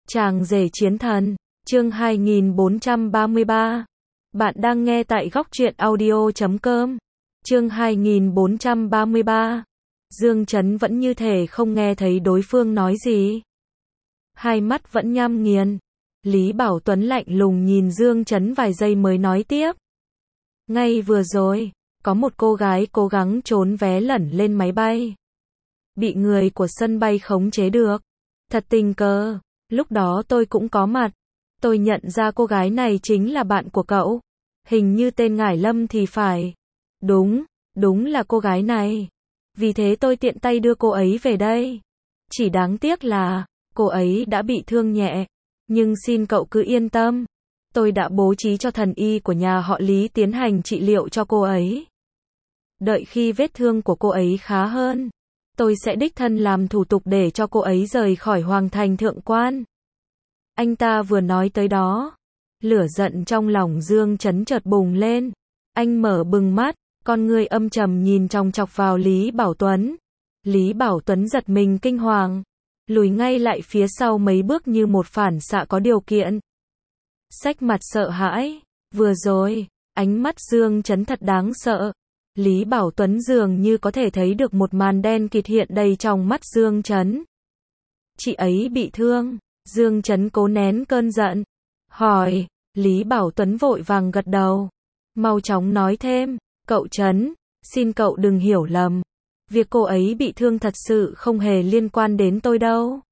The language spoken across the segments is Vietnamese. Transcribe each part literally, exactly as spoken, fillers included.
Chàng rể chiến thần, chương hai nghìn bốn trăm ba mươi ba. Bạn đang nghe tại góc truyện audio chấm com. Chương hai nghìn bốn trăm ba mươi ba. Dương Chấn vẫn như thể không nghe thấy đối phương nói gì. Hai mắt vẫn nham nghiền. Lý Bảo Tuấn lạnh lùng nhìn Dương Chấn vài giây mới nói tiếp. Ngay vừa rồi, có một cô gái cố gắng trốn vé lẩn lên máy bay. Bị người của sân bay khống chế được. Thật tình cờ, lúc đó tôi cũng có mặt. Tôi nhận ra cô gái này chính là bạn của cậu. Hình như tên Ngải Lâm thì phải. Đúng, đúng là cô gái này. Vì thế tôi tiện tay đưa cô ấy về đây. Chỉ đáng tiếc là, cô ấy đã bị thương nhẹ. Nhưng xin cậu cứ yên tâm. Tôi đã bố trí cho thần y của nhà họ Lý tiến hành trị liệu cho cô ấy. Đợi khi vết thương của cô ấy khá hơn, tôi sẽ đích thân làm thủ tục để cho cô ấy rời khỏi Hoàng Thành Thượng Quan. Anh ta vừa nói tới đó, lửa giận trong lòng Dương Chấn chợt bùng lên. Anh mở bừng mắt, con ngươi âm trầm nhìn chòng chọc vào Lý Bảo Tuấn. Lý Bảo Tuấn giật mình kinh hoàng, lùi ngay lại phía sau mấy bước như một phản xạ có điều kiện. Xách mặt sợ hãi, vừa rồi, ánh mắt Dương Chấn thật đáng sợ. Lý Bảo Tuấn dường như có thể thấy được một màn đen kịt hiện đầy trong mắt Dương Chấn. Chị ấy bị thương. Dương Chấn cố nén cơn giận. Hỏi, Lý Bảo Tuấn vội vàng gật đầu. Mau chóng nói thêm, cậu Chấn, xin cậu đừng hiểu lầm. Việc cô ấy bị thương thật sự không hề liên quan đến tôi đâu.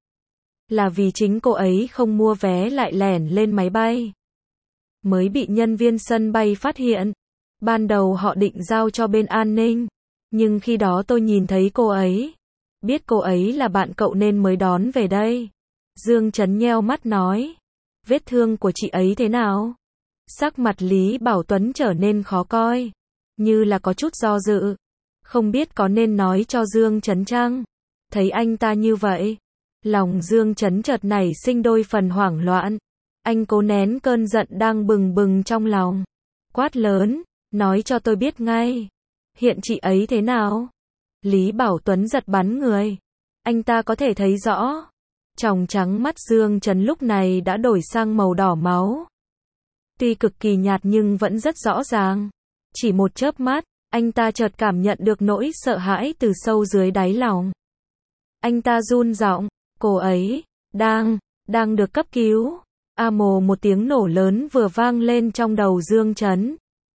Là vì chính cô ấy không mua vé lại lẻn lên máy bay. Mới bị nhân viên sân bay phát hiện. Ban đầu họ định giao cho bên an ninh. Nhưng khi đó tôi nhìn thấy cô ấy. Biết cô ấy là bạn cậu nên mới đón về đây. Dương Chấn nheo mắt nói. Vết thương của chị ấy thế nào? Sắc mặt Lý Bảo Tuấn trở nên khó coi. Như là có chút do dự. Không biết có nên nói cho Dương Chấn chăng? Thấy anh ta như vậy. Lòng Dương Chấn chợt nảy sinh đôi phần hoảng loạn. Anh cố nén cơn giận đang bừng bừng trong lòng. Quát lớn. Nói cho tôi biết ngay. Hiện chị ấy thế nào? Lý Bảo Tuấn giật bắn người. Anh ta có thể thấy rõ. Tròng trắng mắt Dương Chấn lúc này đã đổi sang màu đỏ máu. Tuy cực kỳ nhạt nhưng vẫn rất rõ ràng. Chỉ một chớp mắt, anh ta chợt cảm nhận được nỗi sợ hãi từ sâu dưới đáy lòng. Anh ta run giọng, cô ấy, đang, đang được cấp cứu. A mồ một tiếng nổ lớn vừa vang lên trong đầu Dương Chấn.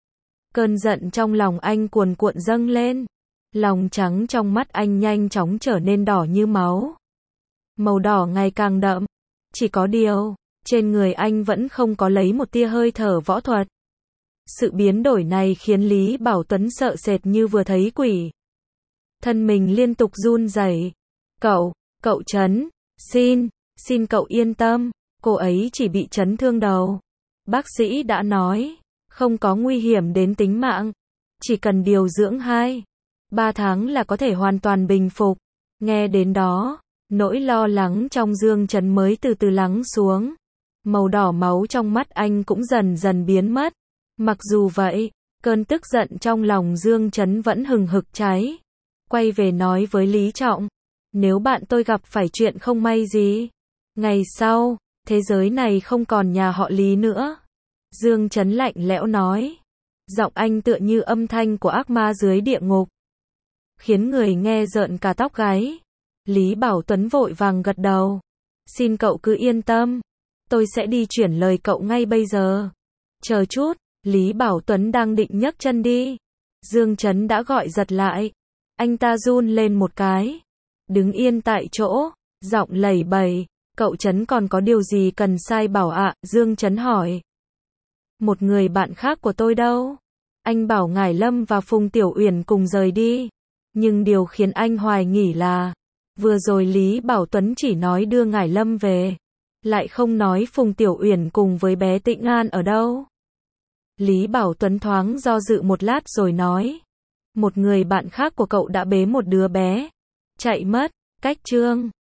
Cơn giận trong lòng anh cuồn cuộn dâng lên. Lòng trắng trong mắt anh nhanh chóng trở nên đỏ như máu. Màu đỏ ngày càng đậm. Chỉ có điều, trên người anh vẫn không có lấy một tia hơi thở võ thuật. Sự biến đổi này khiến Lý Bảo Tuấn sợ sệt như vừa thấy quỷ. Thân mình liên tục run rẩy. Cậu, cậu Chấn, xin, xin cậu yên tâm, cô ấy chỉ bị chấn thương đầu. Bác sĩ đã nói, không có nguy hiểm đến tính mạng. Chỉ cần điều dưỡng hai, ba tháng là có thể hoàn toàn bình phục. Nghe đến đó, nỗi lo lắng trong Dương Chấn mới từ từ lắng xuống. Màu đỏ máu trong mắt anh cũng dần dần biến mất. Mặc dù vậy, cơn tức giận trong lòng Dương Chấn vẫn hừng hực cháy. Quay về nói với Lý Trọng. Nếu bạn tôi gặp phải chuyện không may gì, ngày sau, thế giới này không còn nhà họ Lý nữa. Dương Chấn lạnh lẽo nói. Giọng anh tựa như âm thanh của ác ma dưới địa ngục. Khiến người nghe rợn cả tóc gáy. Lý Bảo Tuấn vội vàng gật đầu. Xin cậu cứ yên tâm. Tôi sẽ đi chuyển lời cậu ngay bây giờ. Chờ chút, Lý Bảo Tuấn đang định nhấc chân đi. Dương Chấn đã gọi giật lại. Anh ta run lên một cái. Đứng yên tại chỗ, giọng lẩy bẩy. Cậu Chấn còn có điều gì cần sai bảo ạ? À? Dương Chấn hỏi. Một người bạn khác của tôi đâu? Anh bảo Ngải Lâm và Phùng Tiểu Uyển cùng rời đi. Nhưng điều khiến anh hoài nghi là, vừa rồi Lý Bảo Tuấn chỉ nói đưa Ngải Lâm về, lại không nói Phùng Tiểu Uyển cùng với bé Tĩnh An ở đâu. Lý Bảo Tuấn thoáng do dự một lát rồi nói, một người bạn khác của cậu đã bế một đứa bé, chạy mất, cách Trương